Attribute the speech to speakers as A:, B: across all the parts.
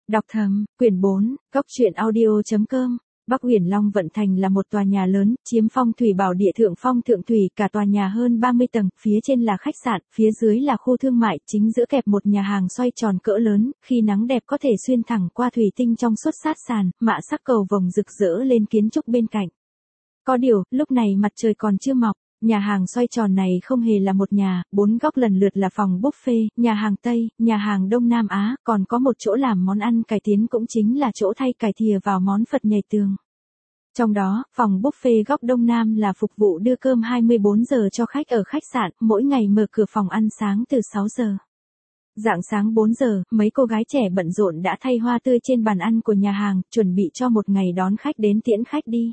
A: Đọc thầm, quyển 4, góc truyện audio.com. Bắc Huyền Long Vận Thành là một tòa nhà lớn, chiếm phong thủy bảo địa thượng phong thượng thủy, cả tòa nhà hơn 30 tầng, phía trên là khách sạn, phía dưới là khu thương mại, chính giữa kẹp một nhà hàng xoay tròn cỡ lớn, khi nắng đẹp có thể xuyên thẳng qua thủy tinh trong suốt sát sàn, mạ sắc cầu vồng rực rỡ lên kiến trúc bên cạnh. Có điều, lúc này mặt trời còn chưa mọc. Nhà hàng xoay tròn này không hề là một nhà, 4 góc lần lượt là phòng buffet, nhà hàng Tây, nhà hàng Đông Nam Á, còn có một chỗ làm món ăn cải tiến cũng chính là chỗ thay cải thìa vào món Phật nhảy tường. Trong đó, phòng buffet góc Đông Nam là phục vụ đưa cơm 24 giờ cho khách ở khách sạn, mỗi ngày mở cửa phòng ăn sáng từ 6 giờ. Rạng sáng 4 giờ, mấy cô gái trẻ bận rộn đã thay hoa tươi trên bàn ăn của nhà hàng, chuẩn bị cho một ngày đón khách đến tiễn khách đi.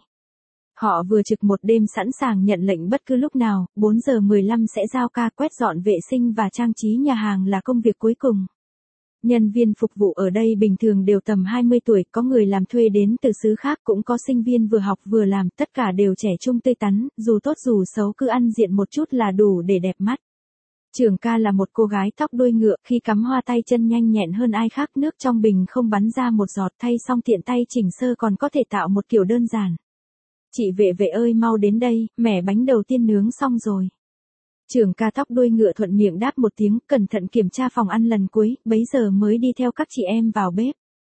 A: Họ vừa trực một đêm sẵn sàng nhận lệnh bất cứ lúc nào, 4 giờ 15 sẽ giao ca, quét dọn vệ sinh và trang trí nhà hàng là công việc cuối cùng. Nhân viên phục vụ ở đây bình thường đều tầm 20 tuổi, có người làm thuê đến từ xứ khác, cũng có sinh viên vừa học vừa làm, tất cả đều trẻ trung tươi tắn, dù tốt dù xấu cứ ăn diện một chút là đủ để đẹp mắt. Trưởng ca là một cô gái tóc đuôi ngựa, khi cắm hoa tay chân nhanh nhẹn hơn ai khác, nước trong bình không bắn ra một giọt, thay xong tiện tay chỉnh sơ còn có thể tạo một kiểu đơn giản. Chị vệ ơi, mau đến đây, mẻ bánh đầu tiên nướng xong rồi. Trưởng ca tóc đuôi ngựa thuận miệng đáp một tiếng, cẩn thận kiểm tra phòng ăn lần cuối, bấy giờ mới đi theo các chị em vào bếp.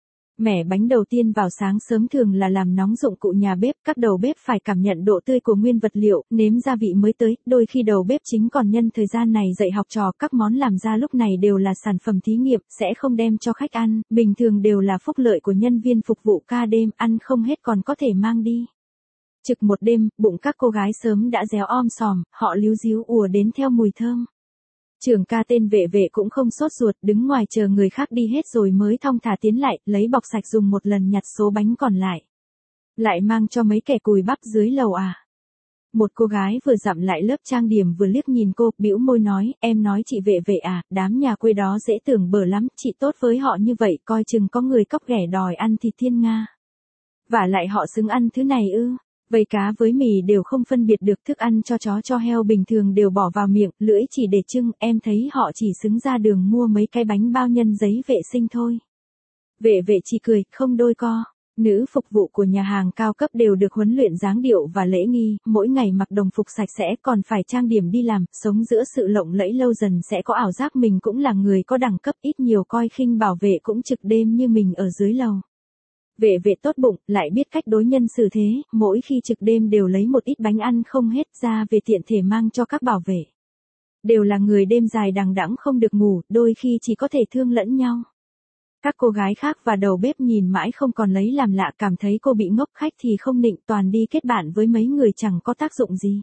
A: Mẻ bánh đầu tiên vào sáng sớm thường là làm nóng dụng cụ nhà bếp, các đầu bếp phải cảm nhận độ tươi của nguyên vật liệu, nếm gia vị mới tới, đôi khi đầu bếp chính còn nhân thời gian này dạy học trò, các món làm ra lúc này đều là sản phẩm thí nghiệm, sẽ không đem cho khách ăn, bình thường đều là phúc lợi của nhân viên phục vụ ca đêm, ăn không hết còn có thể mang đi. Trực một đêm, bụng các cô gái sớm đã réo om sòm, họ líu ríu ùa đến theo mùi thơm. Trưởng ca tên vệ cũng không sốt ruột, đứng ngoài chờ người khác đi hết rồi mới thong thả tiến lại, lấy bọc sạch dùng một lần nhặt số bánh còn lại. Lại mang cho mấy kẻ cùi bắp dưới lầu à? Một cô gái vừa dặm lại lớp trang điểm vừa liếc nhìn cô, bĩu môi nói, em nói chị vệ à, đám nhà quê đó dễ tưởng bở lắm, chị tốt với họ như vậy, coi chừng có người cóc ghẻ đòi ăn thịt thiên nga. Vả lại họ xứng ăn thứ này ư? Vây cá với mì đều không phân biệt được, thức ăn cho chó cho heo bình thường đều bỏ vào miệng, lưỡi chỉ để trưng, em thấy họ chỉ xứng ra đường mua mấy cái bánh bao nhân giấy vệ sinh thôi. Vệ chỉ cười, không đôi co. Nữ phục vụ của nhà hàng cao cấp đều được huấn luyện dáng điệu và lễ nghi, mỗi ngày mặc đồng phục sạch sẽ, còn phải trang điểm đi làm, sống giữa sự lộng lẫy lâu dần sẽ có ảo giác mình cũng là người có đẳng cấp, ít nhiều coi khinh bảo vệ cũng trực đêm như mình ở dưới lầu. Vệ tốt bụng, lại biết cách đối nhân xử thế, mỗi khi trực đêm đều lấy một ít bánh ăn không hết ra về tiện thể mang cho các bảo vệ. Đều là người đêm dài đằng đẵng không được ngủ, đôi khi chỉ có thể thương lẫn nhau. Các cô gái khác và đầu bếp nhìn mãi không còn lấy làm lạ, cảm thấy cô bị ngốc, khách thì không nịnh, toàn đi kết bạn với mấy người chẳng có tác dụng gì.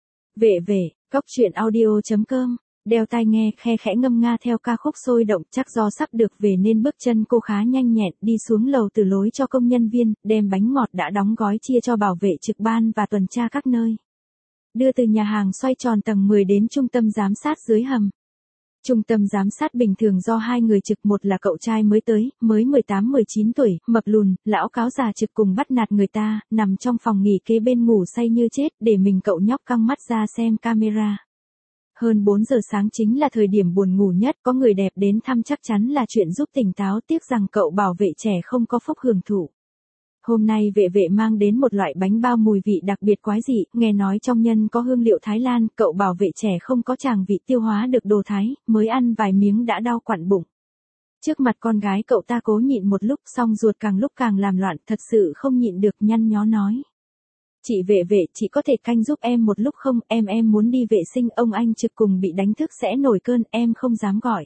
A: Vệ, góc truyện audio.com. Đeo tai nghe, khe khẽ ngâm nga theo ca khúc sôi động, chắc do sắp được về nên bước chân cô khá nhanh nhẹn, đi xuống lầu từ lối cho công nhân viên, đem bánh ngọt đã đóng gói chia cho bảo vệ trực ban và tuần tra các nơi. Đưa từ nhà hàng xoay tròn tầng 10 đến trung tâm giám sát dưới hầm. Trung tâm giám sát bình thường do 2 người trực, một là cậu trai mới tới, mới 18-19 tuổi, mập lùn, lão cáo già trực cùng bắt nạt người ta, nằm trong phòng nghỉ kế bên ngủ say như chết, để mình cậu nhóc căng mắt ra xem camera. Hơn 4 giờ sáng chính là thời điểm buồn ngủ nhất, có người đẹp đến thăm chắc chắn là chuyện giúp tỉnh táo, tiếc rằng cậu bảo vệ trẻ không có phúc hưởng thụ. Hôm nay vệ mang đến một loại bánh bao mùi vị đặc biệt quái dị, nghe nói trong nhân có hương liệu Thái Lan, cậu bảo vệ trẻ không có tràng vị tiêu hóa được đồ Thái, mới ăn vài miếng đã đau quặn bụng. Trước mặt con gái cậu ta cố nhịn một lúc, xong ruột càng lúc càng làm loạn, thật sự không nhịn được, nhăn nhó nói. Chị vệ, chị có thể canh giúp em một lúc không, em muốn đi vệ sinh, ông anh trực cùng bị đánh thức sẽ nổi cơn, em không dám gọi.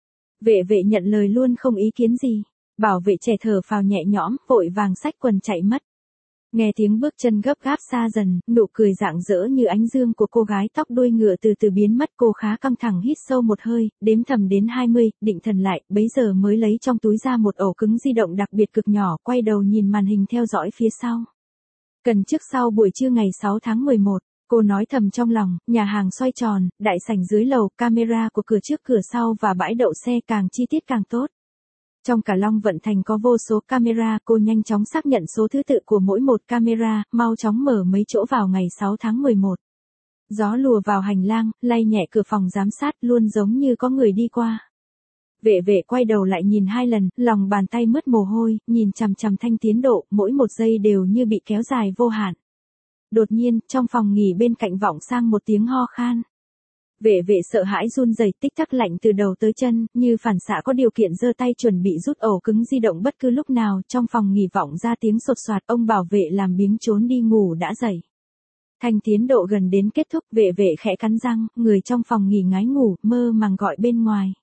A: Vệ nhận lời luôn không ý kiến gì. Bảo vệ trẻ thở phào nhẹ nhõm, vội vàng xách quần chạy mất. Nghe tiếng bước chân gấp gáp xa dần, nụ cười rạng rỡ như ánh dương của cô gái tóc đuôi ngựa từ từ biến mất, cô khá căng thẳng hít sâu một hơi, đếm thầm đến 20, định thần lại, bấy giờ mới lấy trong túi ra một ổ cứng di động đặc biệt cực nhỏ, quay đầu nhìn màn hình theo dõi phía sau. Cần trước sau buổi trưa ngày 6 tháng 11, cô nói thầm trong lòng, nhà hàng xoay tròn, đại sảnh dưới lầu, camera của cửa trước cửa sau và bãi đậu xe càng chi tiết càng tốt. Trong cả Long Vận Thành có vô số camera, cô nhanh chóng xác nhận số thứ tự của mỗi một camera, mau chóng mở mấy chỗ vào ngày 6 tháng 11. Gió lùa vào hành lang, lay nhẹ cửa phòng giám sát, luôn giống như có người đi qua. Vệ vệ quay đầu lại nhìn 2 lần, lòng bàn tay mướt mồ hôi, nhìn chằm chằm Thanh Tiến Độ, mỗi một giây đều như bị kéo dài vô hạn. Đột nhiên, trong phòng nghỉ bên cạnh vọng sang một tiếng ho khan. Vệ vệ sợ hãi run rẩy, tích tắc lạnh từ đầu tới chân, như phản xạ có điều kiện giơ tay chuẩn bị rút ổ cứng di động bất cứ lúc nào, trong phòng nghỉ vọng ra tiếng sột soạt, ông bảo vệ làm biếng trốn đi ngủ đã dậy. Thanh Tiến Độ gần đến kết thúc, vệ vệ khẽ cắn răng, người trong phòng nghỉ ngái ngủ, mơ màng gọi bên ngoài.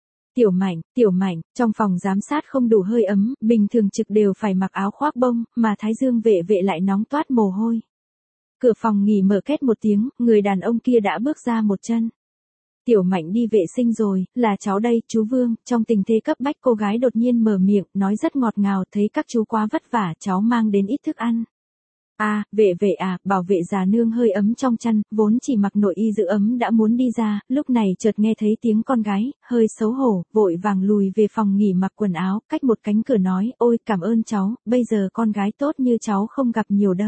A: Tiểu Mạnh, trong phòng giám sát không đủ hơi ấm, bình thường trực đều phải mặc áo khoác bông, mà thái dương vệ vệ lại nóng toát mồ hôi. Cửa phòng nghỉ mở két một tiếng, người đàn ông kia đã bước ra một chân. Tiểu Mạnh đi vệ sinh rồi, là cháu đây, chú Vương. Trong tình thế cấp bách cô gái đột nhiên mở miệng, nói rất ngọt ngào, thấy các chú quá vất vả, cháu mang đến ít thức ăn. Vệ vệ bảo vệ già nương hơi ấm trong chăn, vốn chỉ mặc nội y giữ ấm đã muốn đi ra, lúc này chợt nghe thấy tiếng con gái, hơi xấu hổ, vội vàng lùi về phòng nghỉ mặc quần áo, cách một cánh cửa nói, ôi cảm ơn cháu, bây giờ con gái tốt như cháu không gặp nhiều đâu.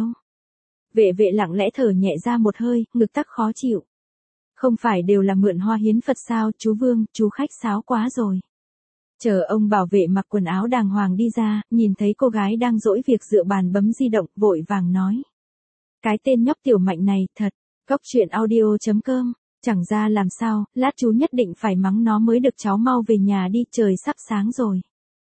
A: Vệ vệ lặng lẽ thở nhẹ ra một hơi, ngực tắc khó chịu. Không phải đều là mượn hoa hiến Phật sao, chú Vương, chú khách sáo quá rồi. Chờ ông bảo vệ mặc quần áo đàng hoàng đi ra, nhìn thấy cô gái đang dỗi việc dựa bàn bấm di động, vội vàng nói. Cái tên nhóc Tiểu Mạnh này, thật, Cóc truyện audio.com, chẳng ra làm sao, lát chú nhất định phải mắng nó mới được, cháu mau về nhà đi, trời sắp sáng rồi.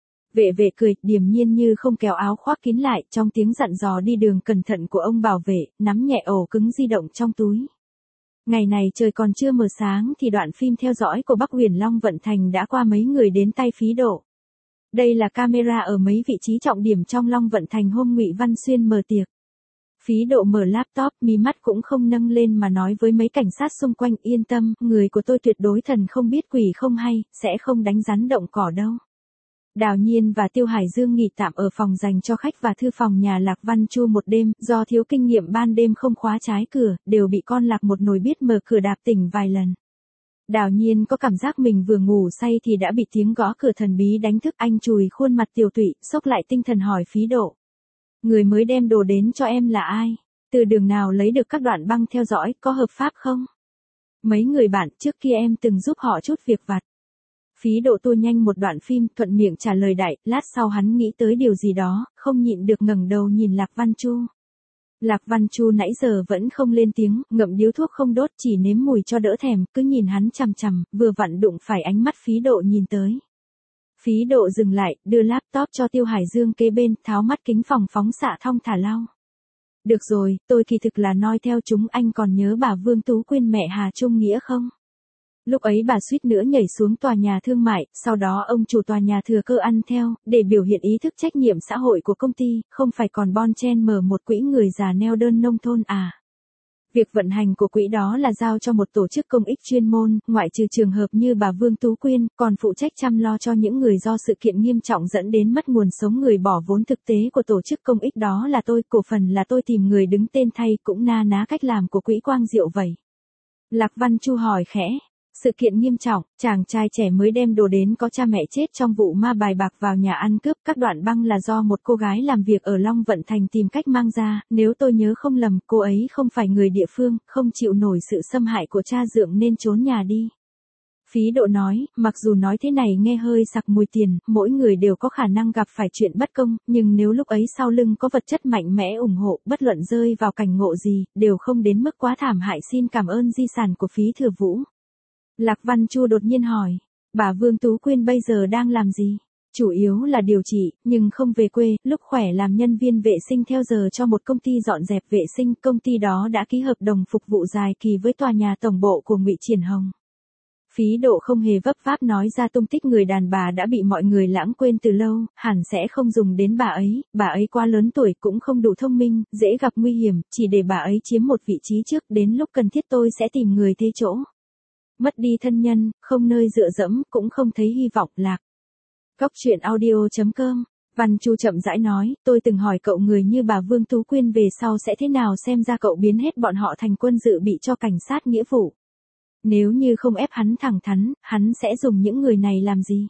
A: Vệ vệ cười, điềm nhiên như không kéo áo khoác kín lại, trong tiếng dặn dò đi đường cẩn thận của ông bảo vệ, nắm nhẹ ổ cứng di động trong túi. Ngày này trời còn chưa mờ sáng thì đoạn phim theo dõi của Bắc Huyền Long Vận Thành đã qua mấy người đến tay Phí Độ. Đây là camera ở mấy vị trí trọng điểm trong Long Vận Thành hôm Ngụy Văn Xuyên mở tiệc. Phí Độ mở laptop, mí mắt cũng không nâng lên mà nói với mấy cảnh sát xung quanh, yên tâm, người của tôi tuyệt đối thần không biết quỷ không hay, sẽ không đánh rắn động cỏ đâu. Đào Nhiên và Tiêu Hải Dương nghỉ tạm ở phòng dành cho khách và thư phòng nhà Lạc Văn Chu một đêm, do thiếu kinh nghiệm ban đêm không khóa trái cửa, đều bị con Lạc một nồi biết mở cửa đạp tỉnh vài lần. Đào Nhiên có cảm giác mình vừa ngủ say thì đã bị tiếng gõ cửa thần bí đánh thức, anh chùi khuôn mặt tiều tụy, xốc lại tinh thần hỏi Phí Độ. Người mới đem đồ đến cho em là ai? Từ đường nào lấy được các đoạn băng theo dõi, có hợp pháp không? Mấy người bạn trước kia em từng giúp họ chút việc vặt. Phí Độ tua nhanh một đoạn phim, thuận miệng trả lời đại, lát sau hắn nghĩ tới điều gì đó, không nhịn được ngẩng đầu nhìn Lạc Văn Chu. Lạc Văn Chu nãy giờ vẫn không lên tiếng, ngậm điếu thuốc không đốt, chỉ nếm mùi cho đỡ thèm, cứ nhìn hắn chằm chằm, vừa vặn đụng phải ánh mắt Phí Độ nhìn tới. Phí Độ dừng lại, đưa laptop cho Tiêu Hải Dương kế bên, tháo mắt kính phòng phóng xạ thong thả lau. Được rồi, tôi kỳ thực là noi theo chúng, anh còn nhớ bà Vương Tú Quyên mẹ Hà Trung Nghĩa không? Lúc ấy bà suýt nữa nhảy xuống tòa nhà thương mại, sau đó ông chủ tòa nhà thừa cơ ăn theo, để biểu hiện ý thức trách nhiệm xã hội của công ty, không phải còn bon chen mở một quỹ người già neo đơn nông thôn à. Việc vận hành của quỹ đó là giao cho một tổ chức công ích chuyên môn, ngoại trừ trường hợp như bà Vương Tú Quyên, còn phụ trách chăm lo cho những người do sự kiện nghiêm trọng dẫn đến mất nguồn sống, người bỏ vốn thực tế của tổ chức công ích đó là tôi, cổ phần là tôi tìm người đứng tên thay, cũng na ná cách làm của quỹ Quang Diệu vậy. Lạc Văn Chu hỏi khẽ. Sự kiện nghiêm trọng, chàng trai trẻ mới đem đồ đến có cha mẹ chết trong vụ ma bài bạc vào nhà ăn cướp, các đoạn băng là do một cô gái làm việc ở Long Vận Thành tìm cách mang ra, nếu tôi nhớ không lầm, cô ấy không phải người địa phương, không chịu nổi sự xâm hại của cha dượng nên trốn nhà đi. Phí Độ nói, mặc dù nói thế này nghe hơi sặc mùi tiền, mỗi người đều có khả năng gặp phải chuyện bất công, nhưng nếu lúc ấy sau lưng có vật chất mạnh mẽ ủng hộ, bất luận rơi vào cảnh ngộ gì, đều không đến mức quá thảm hại. Xin cảm ơn di sản của Phí Thừa Vũ. Lạc Văn Chu đột nhiên hỏi, bà Vương Tú Quyên bây giờ đang làm gì? Chủ yếu là điều trị, nhưng không về quê, lúc khỏe làm nhân viên vệ sinh theo giờ cho một công ty dọn dẹp vệ sinh, công ty đó đã ký hợp đồng phục vụ dài kỳ với tòa nhà tổng bộ của Ngụy Triển Hồng. Phí Độ không hề vấp váp nói ra tung tích người đàn bà đã bị mọi người lãng quên từ lâu, hẳn sẽ không dùng đến bà ấy quá lớn tuổi cũng không đủ thông minh, dễ gặp nguy hiểm, chỉ để bà ấy chiếm một vị trí trước, đến lúc cần thiết tôi sẽ tìm người thế chỗ. Mất đi thân nhân, không nơi dựa dẫm, cũng không thấy hy vọng. Lạc. Cóc truyện audio.com, Văn Chu chậm rãi nói, tôi từng hỏi cậu người như bà Vương Tú Quyên về sau sẽ thế nào, xem ra cậu biến hết bọn họ thành quân dự bị cho cảnh sát nghĩa vụ. Nếu như không ép hắn thẳng thắn, hắn sẽ dùng những người này làm gì?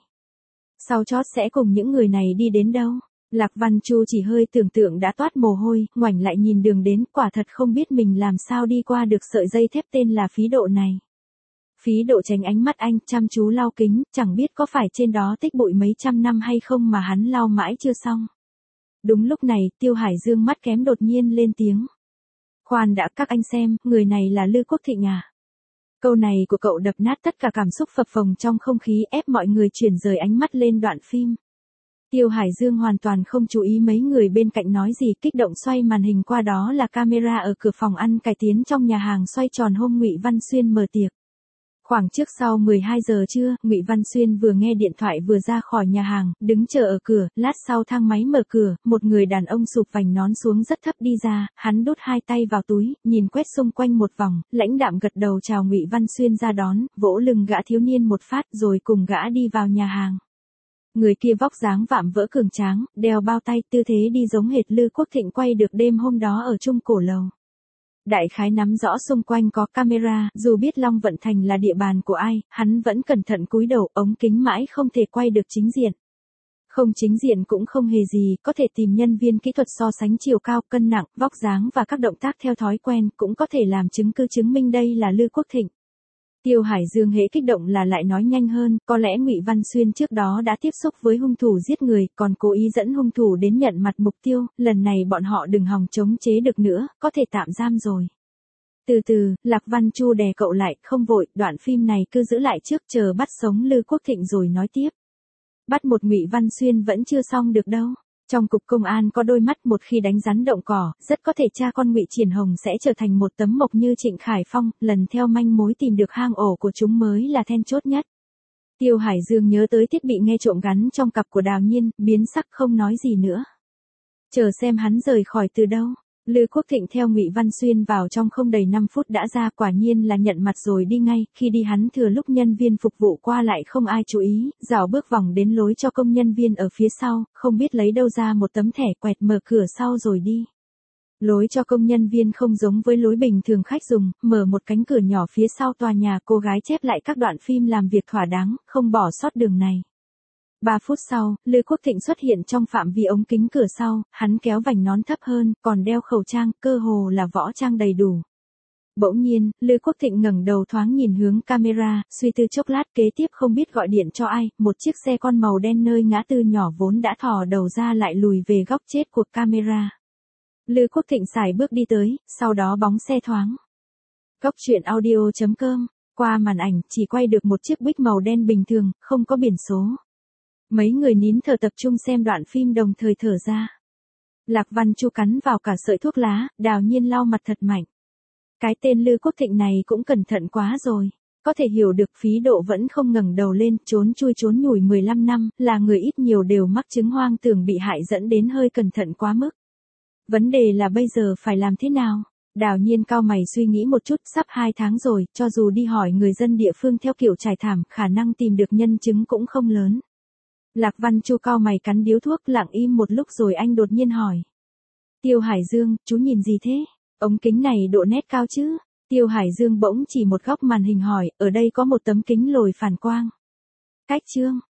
A: Sau chót sẽ cùng những người này đi đến đâu? Lạc Văn Chu chỉ hơi tưởng tượng đã toát mồ hôi, ngoảnh lại nhìn đường đến, quả thật không biết mình làm sao đi qua được sợi dây thép tên là Phí Độ này. Phí Độ tránh ánh mắt anh, chăm chú lau kính, chẳng biết có phải trên đó tích bụi mấy trăm năm hay không mà hắn lau mãi chưa xong. Đúng lúc này, Tiêu Hải Dương mắt kém đột nhiên lên tiếng. Khoan đã, các anh xem, người này là Lư Quốc Thịnh à? Câu này của cậu đập nát tất cả cảm xúc phập phồng trong không khí, ép mọi người chuyển rời ánh mắt lên đoạn phim. Tiêu Hải Dương hoàn toàn không chú ý mấy người bên cạnh nói gì, kích động xoay màn hình qua đó là camera ở cửa phòng ăn cải tiến trong nhà hàng xoay tròn hôm Ngụy Văn Xuyên mở tiệc. Khoảng trước sau 12 giờ trưa, Ngụy Văn Xuyên vừa nghe điện thoại vừa ra khỏi nhà hàng, đứng chờ ở cửa, lát sau thang máy mở cửa, một người đàn ông sụp vành nón xuống rất thấp đi ra, hắn đút hai tay vào túi, nhìn quét xung quanh một vòng, lãnh đạm gật đầu chào Ngụy Văn Xuyên ra đón, vỗ lưng gã thiếu niên một phát rồi cùng gã đi vào nhà hàng. Người kia vóc dáng vạm vỡ cường tráng, đeo bao tay, tư thế đi giống hệt Lư Quốc Thịnh quay được đêm hôm đó ở Trung Cổ Lầu. Đại khái nắm rõ xung quanh có camera, dù biết Long Vận Thành là địa bàn của ai, hắn vẫn cẩn thận cúi đầu, ống kính mãi không thể quay được chính diện. Không chính diện cũng không hề gì, có thể tìm nhân viên kỹ thuật so sánh chiều cao, cân nặng, vóc dáng và các động tác theo thói quen, cũng có thể làm chứng cứ chứng minh đây là Lư Quốc Thịnh. Tiêu Hải Dương hễ kích động là lại nói nhanh hơn, có lẽ Ngụy Văn Xuyên trước đó đã tiếp xúc với hung thủ giết người, còn cố ý dẫn hung thủ đến nhận mặt mục tiêu, lần này bọn họ đừng hòng chống chế được nữa, có thể tạm giam rồi. Từ từ, Lạc Văn Chu đè cậu lại, không vội, đoạn phim này cứ giữ lại trước, chờ bắt sống Lư Quốc Thịnh rồi nói tiếp. Bắt một Ngụy Văn Xuyên vẫn chưa xong được đâu. Trong cục công an có đôi mắt, một khi đánh rắn động cỏ, rất có thể cha con Ngụy Triển Hồng sẽ trở thành một tấm mộc như Trịnh Khải Phong, lần theo manh mối tìm được hang ổ của chúng mới là then chốt nhất. Tiêu Hải Dương nhớ tới thiết bị nghe trộm gắn trong cặp của Đào Nhiên, biến sắc không nói gì nữa. Chờ xem hắn rời khỏi từ đâu. Lư Quốc Thịnh theo Ngụy Văn Xuyên vào trong không đầy 5 phút đã ra, quả nhiên là nhận mặt rồi đi ngay, khi đi hắn thừa lúc nhân viên phục vụ qua lại không ai chú ý, dạo bước vòng đến lối cho công nhân viên ở phía sau, không biết lấy đâu ra một tấm thẻ quẹt mở cửa sau rồi đi. Lối cho công nhân viên không giống với lối bình thường khách dùng, mở một cánh cửa nhỏ phía sau tòa nhà, cô gái chép lại các đoạn phim làm việc thỏa đáng, không bỏ sót đường này. 3 phút sau, Lư Quốc Thịnh xuất hiện trong phạm vi ống kính cửa sau, hắn kéo vành nón thấp hơn, còn đeo khẩu trang, cơ hồ là võ trang đầy đủ. Bỗng nhiên, Lư Quốc Thịnh ngẩng đầu thoáng nhìn hướng camera, suy tư chốc lát, kế tiếp không biết gọi điện cho ai, một chiếc xe con màu đen nơi ngã tư nhỏ vốn đã thò đầu ra lại lùi về góc chết của camera. Lư Quốc Thịnh sải bước đi tới, sau đó bóng xe thoáng. Góc truyện audio.com, qua màn ảnh, chỉ quay được một chiếc Buick màu đen bình thường, không có biển số. Mấy người nín thở tập trung xem đoạn phim đồng thời thở ra. Lạc Văn Chu cắn vào cả sợi thuốc lá, Đào Nhiên lau mặt thật mạnh. Cái tên Lư Quốc Thịnh này cũng cẩn thận quá rồi. Có thể hiểu được Phí Độ vẫn không ngẩng đầu lên, trốn chui trốn nhủi 15 năm, là người ít nhiều đều mắc chứng hoang tưởng bị hại dẫn đến hơi cẩn thận quá mức. Vấn đề là bây giờ phải làm thế nào? Đào Nhiên cau mày suy nghĩ một chút, sắp 2 tháng rồi, cho dù đi hỏi người dân địa phương theo kiểu trải thảm, khả năng tìm được nhân chứng cũng không lớn. Lạc Văn Chu cau mày cắn điếu thuốc, lặng im một lúc rồi anh đột nhiên hỏi. Tiêu Hải Dương, chú nhìn gì thế? Ống kính này độ nét cao chứ? Tiêu Hải Dương bỗng chỉ một góc màn hình hỏi, ở đây có một tấm kính lồi phản quang. Cách chương.